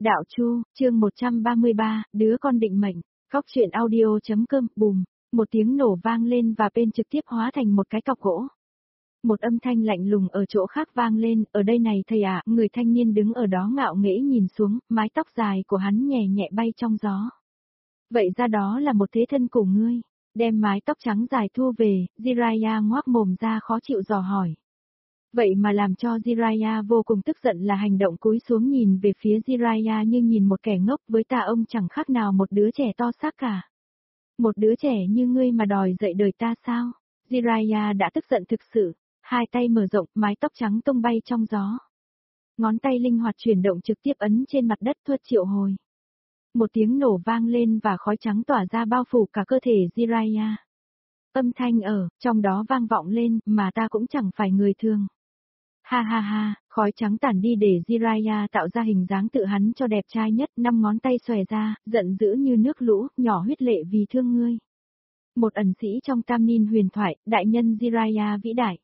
Đạo Chu, chương 133, đứa con định mệnh, Cóc truyện audio.com, bùm, một tiếng nổ vang lên và bên trực tiếp hóa thành một cái cọc gỗ. Một âm thanh lạnh lùng ở chỗ khác vang lên, ở đây này thầy ạ, người thanh niên đứng ở đó ngạo nghễ nhìn xuống, mái tóc dài của hắn nhẹ nhẹ bay trong gió. Vậy ra đó là một thế thân của ngươi, đem mái tóc trắng dài thu về, Jiraiya ngoác mồm ra khó chịu dò hỏi. Vậy mà làm cho Jiraiya vô cùng tức giận là hành động cúi xuống nhìn về phía Jiraiya như nhìn một kẻ ngốc, với ta ông chẳng khác nào một đứa trẻ to xác cả. Một đứa trẻ như ngươi mà đòi dạy đời ta sao? Jiraiya đã tức giận thực sự, hai tay mở rộng, mái tóc trắng tung bay trong gió. Ngón tay linh hoạt chuyển động trực tiếp ấn trên mặt đất thuật triệu hồi. Một tiếng nổ vang lên và khói trắng tỏa ra bao phủ cả cơ thể Jiraiya. Âm thanh ở trong đó vang vọng lên, mà ta cũng chẳng phải người thường. Ha ha ha, khói trắng tản đi để Jiraiya tạo ra hình dáng tự hắn cho đẹp trai nhất, 5 ngón tay xòe ra, giận dữ như nước lũ, nhỏ huyết lệ vì thương ngươi. Một ẩn sĩ trong Tam Nin huyền thoại, đại nhân Jiraiya vĩ đại.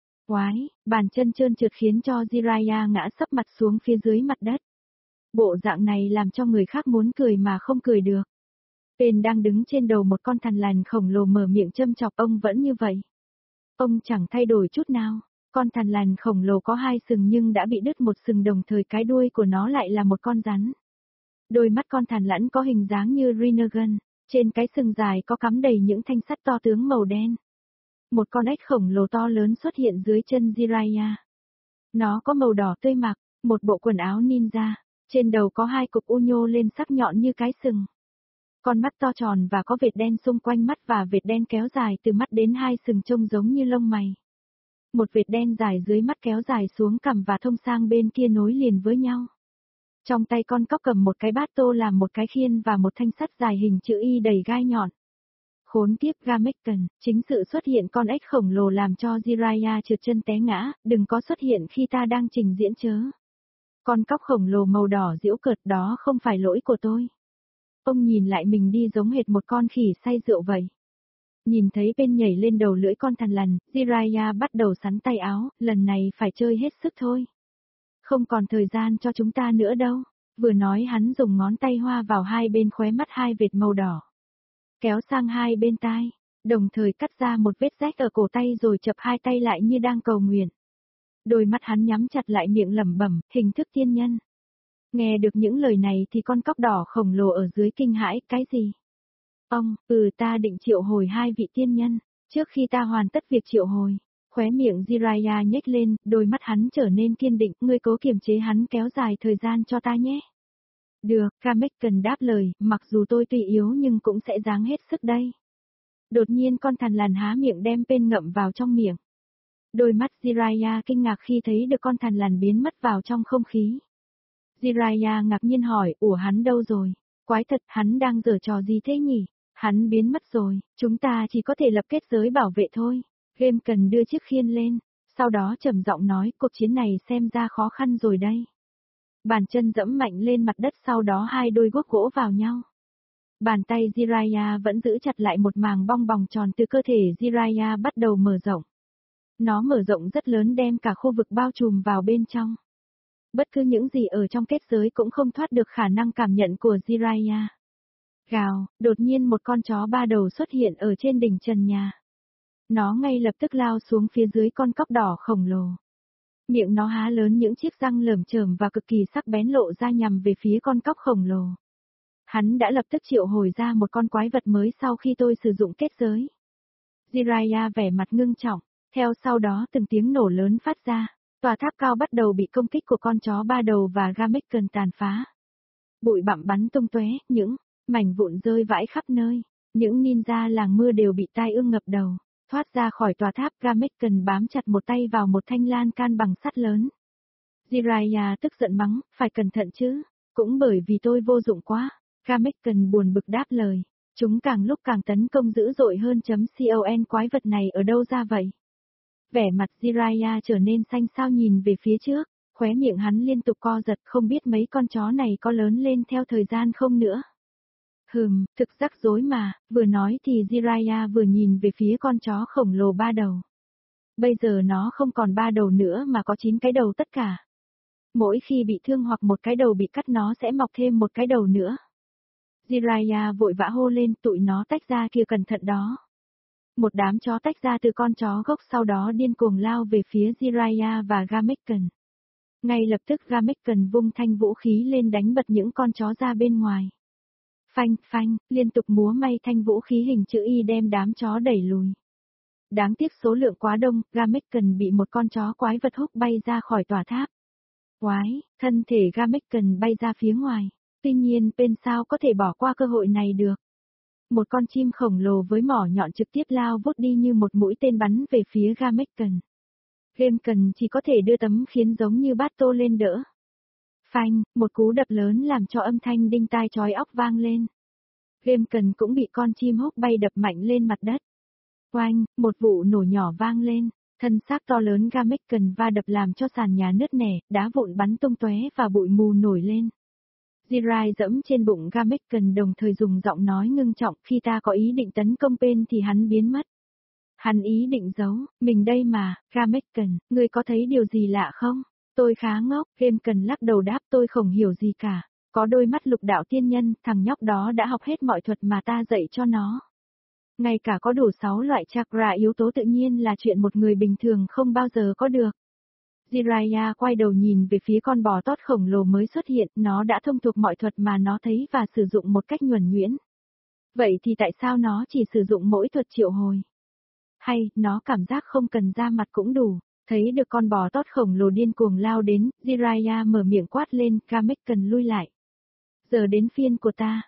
Oái, bàn chân trơn trượt khiến cho Jiraiya ngã sấp mặt xuống phía dưới mặt đất. Bộ dạng này làm cho người khác muốn cười mà không cười được. Tên đang đứng trên đầu một con thằn lằn khổng lồ mở miệng châm chọc ông vẫn như vậy. Ông chẳng thay đổi chút nào. Con thằn lằn khổng lồ có 2 sừng nhưng đã bị đứt một sừng, đồng thời cái đuôi của nó lại là một con rắn. Đôi mắt con thằn lằn có hình dáng như Rinnegan, trên cái sừng dài có cắm đầy những thanh sắt to tướng màu đen. Một con ếch khổng lồ to lớn xuất hiện dưới chân Jiraiya. Nó có màu đỏ tươi, mặc một bộ quần áo ninja, trên đầu có 2 cục u nhô lên sắc nhọn như cái sừng. Con mắt to tròn và có vệt đen xung quanh mắt và vệt đen kéo dài từ mắt đến 2 sừng trông giống như lông mày. Một vệt đen dài dưới mắt kéo dài xuống cằm và thông sang bên kia nối liền với nhau. Trong tay con cóc cầm một cái bát tô làm một cái khiên và một thanh sắt dài hình chữ Y đầy gai nhọn. Khốn kiếp Gamekken, chính sự xuất hiện con ếch khổng lồ làm cho Jiraiya trượt chân té ngã, đừng có xuất hiện khi ta đang trình diễn chớ. Con cóc khổng lồ màu đỏ giễu cợt, đó không phải lỗi của tôi. Ông nhìn lại mình đi giống hệt một con khỉ say rượu vậy. Nhìn thấy bên nhảy lên đầu lưỡi con thằn lằn, Jiraiya bắt đầu sắn tay áo, lần này phải chơi hết sức thôi. Không còn thời gian cho chúng ta nữa đâu. Vừa nói hắn dùng ngón tay hoa vào hai bên khóe mắt 2 vệt màu đỏ. Kéo sang hai bên tai, đồng thời cắt ra một vết rách ở cổ tay rồi chập hai tay lại như đang cầu nguyện. Đôi mắt hắn nhắm chặt lại, miệng lẩm bẩm, hình thức tiên nhân. Nghe được những lời này thì con cóc đỏ khổng lồ ở dưới kinh hãi, cái gì? Ông, ta định triệu hồi 2 vị tiên nhân, trước khi ta hoàn tất việc triệu hồi. Khóe miệng Jiraiya nhếch lên, đôi mắt hắn trở nên kiên định, ngươi cố kiềm chế hắn kéo dài thời gian cho ta nhé. Được, Gamekken đáp lời, mặc dù tôi tuy yếu nhưng cũng sẽ ráng hết sức đây. Đột nhiên con thằn lằn há miệng đem pên ngậm vào trong miệng. Đôi mắt Jiraiya kinh ngạc khi thấy được con thằn lằn biến mất vào trong không khí. Jiraiya ngạc nhiên hỏi, ủa hắn đâu rồi? Quái thật, hắn đang giở trò gì thế nhỉ? Hắn biến mất rồi, chúng ta chỉ có thể lập kết giới bảo vệ thôi. Gamekken đưa chiếc khiên lên, sau đó trầm giọng nói, cuộc chiến này xem ra khó khăn rồi đây. Bàn chân dẫm mạnh lên mặt đất, sau đó 2 đôi guốc gỗ vào nhau. Bàn tay Jiraiya vẫn giữ chặt lại một màng bong bóng tròn từ cơ thể Jiraiya bắt đầu mở rộng. Nó mở rộng rất lớn đem cả khu vực bao trùm vào bên trong. Bất cứ những gì ở trong kết giới cũng không thoát được khả năng cảm nhận của Jiraiya. Gào, đột nhiên một con chó 3 đầu xuất hiện ở trên đỉnh trần nhà. Nó ngay lập tức lao xuống phía dưới con cóc đỏ khổng lồ. Miệng nó há lớn, những chiếc răng lởm chởm và cực kỳ sắc bén lộ ra nhằm về phía con cóc khổng lồ. Hắn đã lập tức triệu hồi ra một con quái vật mới sau khi tôi sử dụng kết giới. Jiraiya vẻ mặt ngưng trọng, theo sau đó từng tiếng nổ lớn phát ra, tòa tháp cao bắt đầu bị công kích của con chó 3 đầu và Gamekken tàn phá. Bụi bặm bắn tung tóe, những mảnh vụn rơi vãi khắp nơi, những ninja làng mưa đều bị tai ương ngập đầu. Thoát ra khỏi tòa tháp, Gamekken bám chặt một tay vào một thanh lan can bằng sắt lớn. Jiraiya tức giận mắng, phải cẩn thận chứ, cũng bởi vì tôi vô dụng quá. Gamekken buồn bực đáp lời, chúng càng lúc càng tấn công dữ dội hơn. Con quái vật này ở đâu ra vậy? Vẻ mặt Jiraiya trở nên xanh xao nhìn về phía trước, khóe miệng hắn liên tục co giật, không biết mấy con chó này có lớn lên theo thời gian không nữa. Thực rắc rối mà, vừa nói thì Jiraiya vừa nhìn về phía con chó khổng lồ 3 đầu. Bây giờ nó không còn 3 đầu nữa mà có 9 cái đầu tất cả. Mỗi khi bị thương hoặc một cái đầu bị cắt nó sẽ mọc thêm một cái đầu nữa. Jiraiya vội vã hô lên, tụi nó tách ra kia, cẩn thận đó. Một đám chó tách ra từ con chó gốc, sau đó điên cuồng lao về phía Jiraiya và Gamekken. Ngay lập tức Gamekken vung thanh vũ khí lên đánh bật những con chó ra bên ngoài. Phanh, phanh, liên tục múa may thanh vũ khí hình chữ Y đem đám chó đẩy lùi. Đáng tiếc số lượng quá đông, Gamekken bị một con chó quái vật húc bay ra khỏi tòa tháp. Quái, thân thể Gamekken bay ra phía ngoài. Tuy nhiên Pen sao có thể bỏ qua cơ hội này được. Một con chim khổng lồ với mỏ nhọn trực tiếp lao vút đi như một mũi tên bắn về phía Gamekken. Gamekken chỉ có thể đưa tấm khiên giống như bát tô lên đỡ. Phanh, một cú đập lớn làm cho âm thanh đinh tai chói óc vang lên. Gamekken cũng bị con chim húc bay đập mạnh lên mặt đất. Oanh, một vụ nổ nhỏ vang lên, thân xác to lớn Gamekken va đập làm cho sàn nhà nứt nẻ, đá vụn bắn tung tóe và bụi mù nổi lên. Jirai dẫm trên bụng Gamekken đồng thời dùng giọng nói ngưng trọng, khi ta có ý định tấn công Pen thì hắn biến mất. Hắn ý định giấu, mình đây mà, Gamekken, ngươi có thấy điều gì lạ không? Tôi khá ngốc, Gamekken lắc đầu đáp, tôi không hiểu gì cả. Có đôi mắt lục đạo tiên nhân, thằng nhóc đó đã học hết mọi thuật mà ta dạy cho nó. Ngay cả có đủ 6 loại chakra yếu tố tự nhiên là chuyện một người bình thường không bao giờ có được. Jiraiya quay đầu nhìn về phía con bò tót khổng lồ mới xuất hiện, nó đã thông thuộc mọi thuật mà nó thấy và sử dụng một cách nhuần nhuyễn. Vậy thì tại sao nó chỉ sử dụng mỗi thuật triệu hồi? Hay, nó cảm giác không cần ra mặt cũng đủ. Thấy được con bò tót khổng lồ điên cuồng lao đến, Jiraiya mở miệng quát lên, Gamekken lui lại. Giờ đến phiên của ta.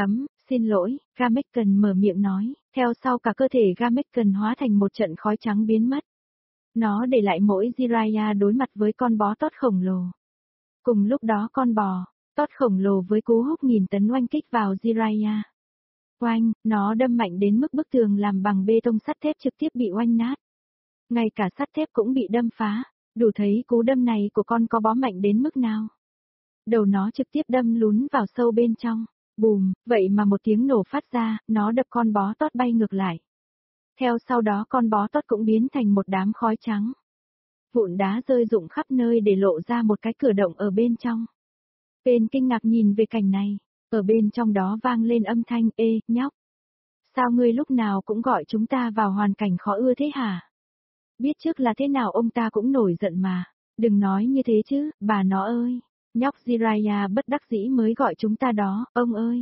Xin lỗi, Gamekken mở miệng nói, theo sau cả cơ thể Gamekken hóa thành một trận khói trắng biến mất. Nó để lại mỗi Jiraiya đối mặt với con bò tót khổng lồ. Cùng lúc đó con bò tót khổng lồ với cú húc 1000 tấn oanh kích vào Jiraiya. Oanh, nó đâm mạnh đến mức bức tường làm bằng bê tông sắt thép trực tiếp bị oanh nát. Ngay cả sắt thép cũng bị đâm phá, đủ thấy cú đâm này của con có bó mạnh đến mức nào. Đầu nó trực tiếp đâm lún vào sâu bên trong. Bùm, vậy mà một tiếng nổ phát ra, nó đập con bò tót bay ngược lại. Theo sau đó con bò tót cũng biến thành một đám khói trắng. Vụn đá rơi rụng khắp nơi để lộ ra một cái cửa động ở bên trong. Pen kinh ngạc nhìn về cảnh này, ở bên trong đó vang lên âm thanh, ê, nhóc. Sao ngươi lúc nào cũng gọi chúng ta vào hoàn cảnh khó ưa thế hả? Biết trước là thế nào ông ta cũng nổi giận mà. Đừng nói như thế chứ, bà nó ơi. Nhóc Jiraiya bất đắc dĩ mới gọi chúng ta đó, ông ơi.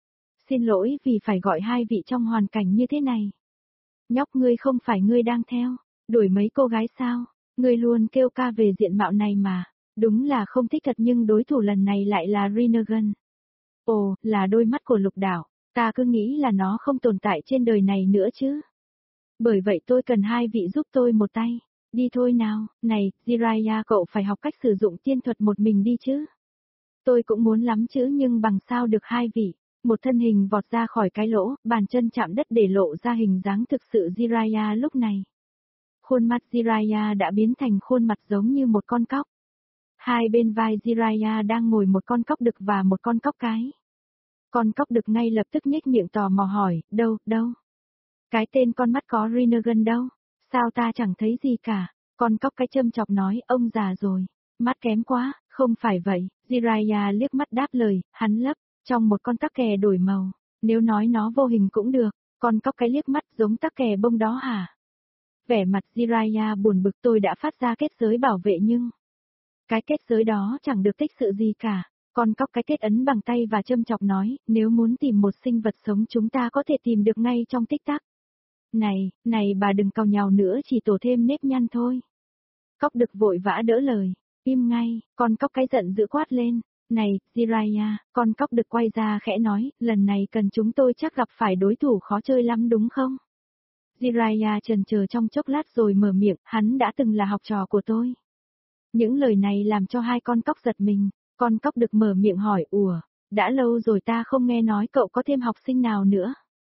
Xin lỗi vì phải gọi hai vị trong hoàn cảnh như thế này. Nhóc, ngươi không phải ngươi đang theo đuổi mấy cô gái sao? Ngươi luôn kêu ca về diện mạo này mà. Đúng là không thích thật, nhưng đối thủ lần này lại là Rinnegan. Ồ, là đôi mắt của lục đảo. Ta cứ nghĩ là nó không tồn tại trên đời này nữa chứ. Bởi vậy tôi cần hai vị giúp tôi một tay. Đi thôi nào, này, Jiraiya, cậu phải học cách sử dụng tiên thuật một mình đi chứ. Tôi cũng muốn lắm chứ, nhưng bằng sao được hai vị. Một thân hình vọt ra khỏi cái lỗ, bàn chân chạm đất để lộ ra hình dáng thực sự Jiraiya lúc này. Khuôn mặt Jiraiya đã biến thành khuôn mặt giống như một con cóc. Hai bên vai Jiraiya đang ngồi một con cóc đực và một con cóc cái. Con cóc đực ngay lập tức nhếch miệng tò mò hỏi, đâu? Cái tên con mắt có Rinnegan đâu? Sao ta chẳng thấy gì cả? Con cóc cái châm chọc nói, ông già rồi. Mắt kém quá, không phải vậy. Jiraiya liếc mắt đáp lời, hắn lấp, trong một con tắc kè đổi màu. Nếu nói nó vô hình cũng được, con cóc cái liếc mắt giống tắc kè bông đó hả? Vẻ mặt Jiraiya buồn bực, tôi đã phát ra kết giới bảo vệ nhưng cái kết giới đó chẳng được tích sự gì cả. Con cóc cái kết ấn bằng tay và châm chọc nói, nếu muốn tìm một sinh vật sống chúng ta có thể tìm được ngay trong tích tắc. Này bà đừng càu nhàu nữa, chỉ tổ thêm nếp nhăn thôi. Cóc đực vội vã đỡ lời, im ngay, con cóc cái giận dữ quát lên. Này, Jiraiya, con cóc đực quay ra khẽ nói, lần này cần chúng tôi chắc gặp phải đối thủ khó chơi lắm đúng không? Jiraiya chần chờ trong chốc lát rồi mở miệng, hắn đã từng là học trò của tôi. Những lời này làm cho hai con cóc giật mình, con cóc đực mở miệng hỏi, đã lâu rồi ta không nghe nói cậu có thêm học sinh nào nữa.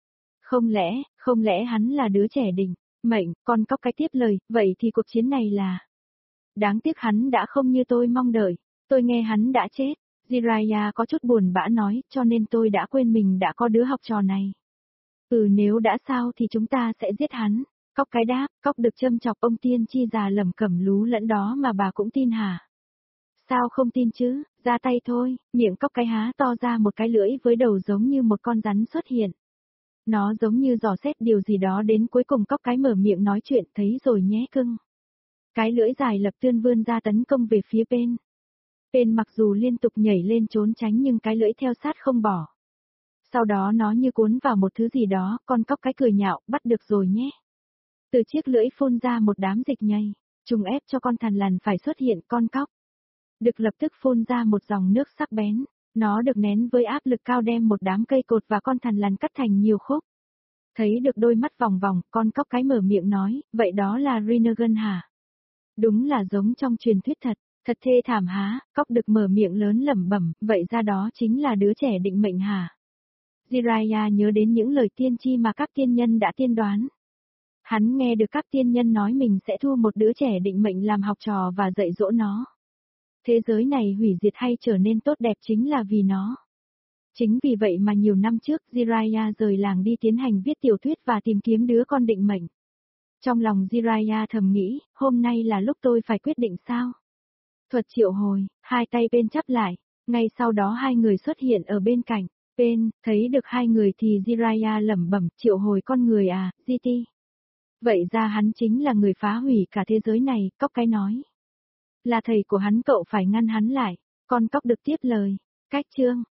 Không lẽ hắn là đứa trẻ đỉnh, mệnh, con cóc cái tiếp lời, vậy thì cuộc chiến này là... Đáng tiếc hắn đã không như tôi mong đợi, tôi nghe hắn đã chết. Jiraiya có chút buồn bã nói, cho nên tôi đã quên mình đã có đứa học trò này. Nếu đã sao thì chúng ta sẽ giết hắn. Cóc cái đáp, cóc được châm chọc, ông tiên tri già lẩm cẩm lú lẫn đó mà bà cũng tin hả? Sao không tin chứ, ra tay thôi, miệng cóc cái há to ra một cái lưỡi với đầu giống như một con rắn xuất hiện. Nó giống như dò xét điều gì đó đến cuối cùng cóc cái mở miệng nói chuyện thấy rồi nhé cưng. Cái lưỡi dài lập tươn vươn ra tấn công về phía bên. Bên mặc dù liên tục nhảy lên trốn tránh nhưng cái lưỡi theo sát không bỏ. Sau đó nó như cuốn vào một thứ gì đó, con cóc cái cười nhạo, bắt được rồi nhé. Từ chiếc lưỡi phun ra một đám dịch nhầy, trùng ép cho con thằn lằn phải xuất hiện con cóc. Đực lập tức phun ra một dòng nước sắc bén, nó được nén với áp lực cao đem một đám cây cột và con thằn lằn cắt thành nhiều khúc. Thấy được đôi mắt vòng vòng, con cóc cái mở miệng nói, vậy đó là Rinnegan hả? Đúng là giống trong truyền thuyết thật, thật thê thảm há, cóc đực mở miệng lớn lẩm bẩm, vậy ra đó chính là đứa trẻ định mệnh hả? Jiraiya nhớ đến những lời tiên tri mà các tiên nhân đã tiên đoán. Hắn nghe được các tiên nhân nói mình sẽ thu một đứa trẻ định mệnh làm học trò và dạy dỗ nó. Thế giới này hủy diệt hay trở nên tốt đẹp chính là vì nó. Chính vì vậy mà nhiều năm trước Jiraiya rời làng đi tiến hành viết tiểu thuyết và tìm kiếm đứa con định mệnh. Trong lòng Jiraiya thầm nghĩ, hôm nay là lúc tôi phải quyết định sao? Thuật triệu hồi, hai tay bên chắp lại, ngay sau đó hai người xuất hiện ở bên cạnh. Bên, thấy được hai người thì Jiraiya lẩm bẩm, triệu hồi con người à, GT. Vậy ra hắn chính là người phá hủy cả thế giới này, cóc cái nói. Là thầy của hắn cậu phải ngăn hắn lại, con cóc được tiếp lời. Cách chương